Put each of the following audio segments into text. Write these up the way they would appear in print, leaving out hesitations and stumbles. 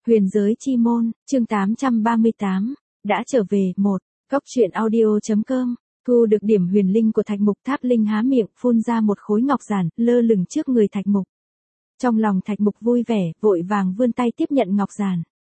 Huyền giới chi môn, chương 838, đã trở về, một. Góc truyện audio.com, thu được điểm huyền linh của Thạch Mục. Tháp Linh há miệng, phun ra một khối ngọc giản, lơ lửng trước người Thạch Mục. Trong lòng Thạch Mục vui vẻ, vội vàng vươn tay tiếp nhận ngọc giản.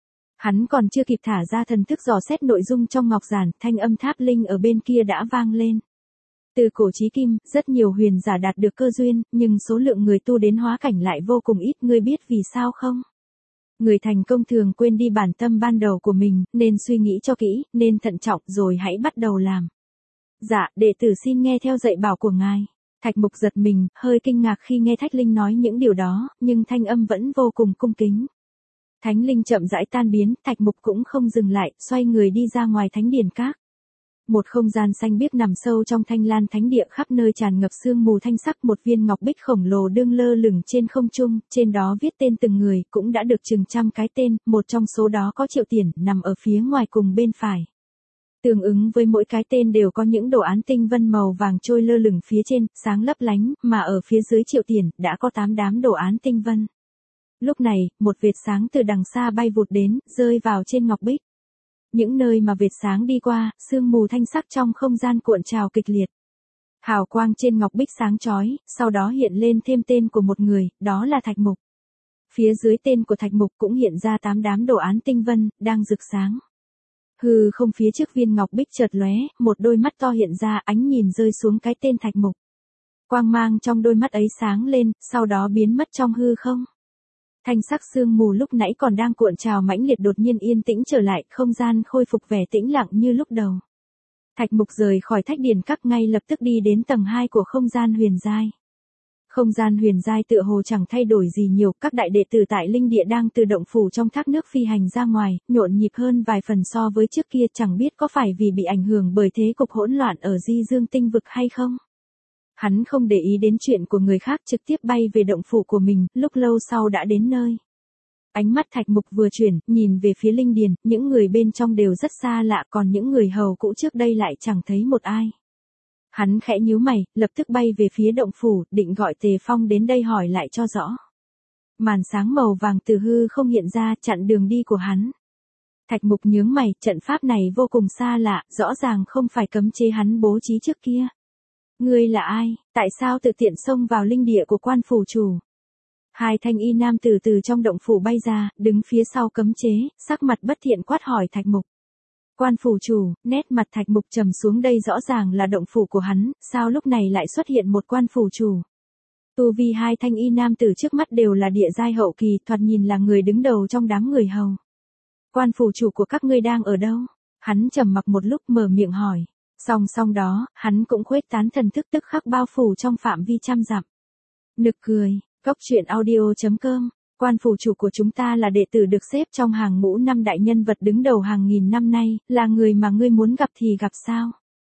Hắn còn chưa kịp thả ra thần thức dò xét nội dung trong ngọc giản, thanh âm Tháp Linh ở bên kia đã vang lên. Từ cổ chí kim, rất nhiều huyền giả đạt được cơ duyên, nhưng số lượng người tu đến hóa cảnh lại vô cùng ít, ngươi biết vì sao không? Người thành công thường quên đi bản tâm ban đầu của mình, nên suy nghĩ cho kỹ, nên thận trọng rồi hãy bắt đầu làm. Dạ, đệ tử xin nghe theo dạy bảo của ngài. Thạch Mục giật mình, hơi kinh ngạc khi nghe Thách Linh nói những điều đó, nhưng thanh âm vẫn vô cùng cung kính. Thánh linh chậm rãi tan biến, Thạch Mục cũng không dừng lại, xoay người đi ra ngoài thánh điển các. Một không gian xanh biếc nằm sâu trong Thanh Lan Thánh Địa, khắp nơi tràn ngập sương mù thanh sắc, một viên ngọc bích khổng lồ đương lơ lửng trên không trung, trên đó viết tên từng người, cũng đã được chừng trăm cái tên, một trong số đó có Triệu Tiền, nằm ở phía ngoài cùng bên phải. Tương ứng với mỗi cái tên đều có những đồ án tinh vân màu vàng trôi lơ lửng phía trên, sáng lấp lánh, mà ở phía dưới Triệu Tiền, đã có 8 đám đồ án tinh vân. Lúc này, một vệt sáng từ đằng xa bay vụt đến, rơi vào trên ngọc bích. Những nơi mà vệt sáng đi qua, sương mù thanh sắc trong không gian cuộn trào kịch liệt. Hào quang trên ngọc bích sáng chói, sau đó hiện lên thêm tên của một người, đó là Thạch Mục. Phía dưới tên của Thạch Mục cũng hiện ra 8 đám đồ án tinh vân, đang rực sáng. Hư không phía trước viên ngọc bích chợt lóe, một đôi mắt to hiện ra, ánh nhìn rơi xuống cái tên Thạch Mục. Quang mang trong đôi mắt ấy sáng lên, sau đó biến mất trong hư không. Thanh sắc sương mù lúc nãy còn đang cuộn trào mãnh liệt đột nhiên yên tĩnh trở lại, không gian khôi phục vẻ tĩnh lặng như lúc đầu. Thạch Mục rời khỏi thách điển các ngay lập tức đi đến tầng 2 của không gian huyền giai. Không gian huyền giai tựa hồ chẳng thay đổi gì nhiều, các đại đệ tử tại linh địa đang từ động phủ trong thác nước phi hành ra ngoài, nhộn nhịp hơn vài phần so với trước kia, chẳng biết có phải vì bị ảnh hưởng bởi thế cục hỗn loạn ở Di Dương tinh vực hay không. Hắn không để ý đến chuyện của người khác, trực tiếp bay về động phủ của mình, lúc lâu sau đã đến nơi. Ánh mắt Thạch Mục vừa chuyển, nhìn về phía linh điền, những người bên trong đều rất xa lạ, còn những người hầu cũ trước đây lại chẳng thấy một ai. Hắn khẽ nhíu mày, lập tức bay về phía động phủ, định gọi Tề Phong đến đây hỏi lại cho rõ. Màn sáng màu vàng từ hư không hiện ra, chặn đường đi của hắn. Thạch Mục nhướng mày, trận pháp này vô cùng xa lạ, rõ ràng không phải cấm chế hắn bố trí trước kia. Ngươi là ai, tại sao tự tiện xông vào linh địa của quan phủ chủ? Hai thanh y nam từ từ trong động phủ bay ra, đứng phía sau cấm chế, sắc mặt bất thiện quát hỏi Thạch Mục. Quan phủ chủ, nét mặt Thạch Mục trầm xuống, đây rõ ràng là động phủ của hắn, sao lúc này lại xuất hiện một quan phủ chủ? Tu vi hai thanh y nam từ trước mắt đều là địa giai hậu kỳ, thoạt nhìn là người đứng đầu trong đám người hầu. Quan phủ chủ của các ngươi đang ở đâu? Hắn trầm mặc một lúc mở miệng hỏi. Song song đó, hắn cũng khuếch tán thần thức tức khắc bao phủ trong phạm vi trăm dặm. Nực cười, góc truyện audio.com, quan phủ chủ của chúng ta là đệ tử được xếp trong hàng ngũ 5 đại nhân vật đứng đầu hàng nghìn năm nay, là người mà ngươi muốn gặp thì gặp sao?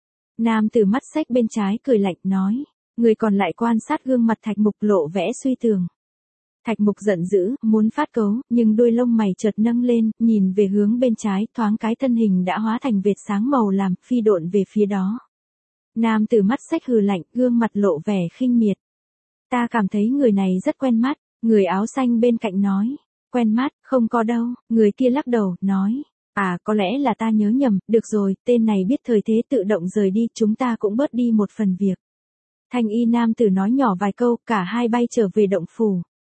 Nam tử mắt xếch bên trái cười lạnh nói, người còn lại quan sát gương mặt Thạch Mục lộ vẻ suy tường. Thạch Mục giận dữ, muốn phát cấu, nhưng đuôi lông mày chợt nâng lên, nhìn về hướng bên trái, thoáng cái thân hình đã hóa thành vệt sáng màu làm, phi độn về phía đó. Nam tử mắt xếch hừ lạnh, gương mặt lộ vẻ khinh miệt. Ta cảm thấy người này rất quen mắt, người áo xanh bên cạnh nói. Quen mắt, không có đâu, người kia lắc đầu, nói. À, có lẽ là ta nhớ nhầm, được rồi, tên này biết thời thế tự động rời đi, chúng ta cũng bớt đi một phần việc. Thanh y nam tử nói nhỏ vài câu, cả hai bay trở về động phủ.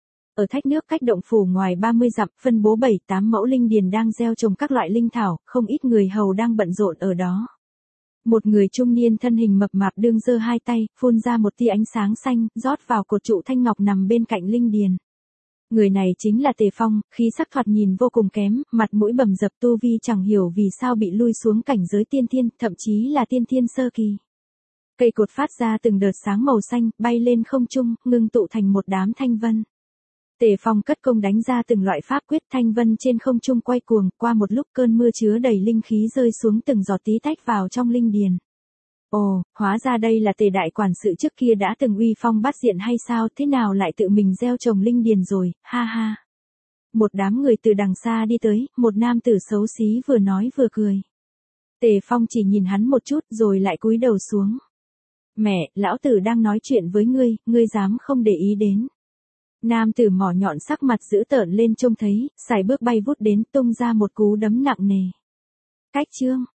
Ở thách nước cách động phủ ngoài 30 dặm, phân bố 7-8 mẫu linh điền đang gieo trồng các loại linh thảo, không ít người hầu đang bận rộn ở đó. Một người trung niên thân hình mập mạp đương giơ hai tay, phun ra một tia ánh sáng xanh, rót vào cột trụ thanh ngọc nằm bên cạnh linh điền. Người này chính là Tề Phong, khí sắc thoạt nhìn vô cùng kém, mặt mũi bầm dập, tu vi chẳng hiểu vì sao bị lui xuống cảnh giới tiên thiên, thậm chí là tiên thiên sơ kỳ. Cây cột phát ra từng đợt sáng màu xanh, bay lên không trung, ngưng tụ thành một đám thanh vân. Tề Phong cất công đánh ra từng loại pháp quyết, thanh vân trên không trung quay cuồng, qua một lúc cơn mưa chứa đầy linh khí rơi xuống từng giọt tí tách vào trong linh điền. Ồ, hóa ra đây là Tề đại quản sự trước kia đã từng uy phong bát diện hay sao, thế nào lại tự mình gieo trồng linh điền rồi, ha ha. Một đám người từ đằng xa đi tới, một nam tử xấu xí vừa nói vừa cười. Tề Phong chỉ nhìn hắn một chút rồi lại cúi đầu xuống. Mẹ, lão tử đang nói chuyện với ngươi, ngươi dám không để ý đến. Nam tử mỏ nhọn sắc mặt dữ tợn lên trông thấy, sải bước bay vút đến tung ra một cú đấm nặng nề. Cách chương.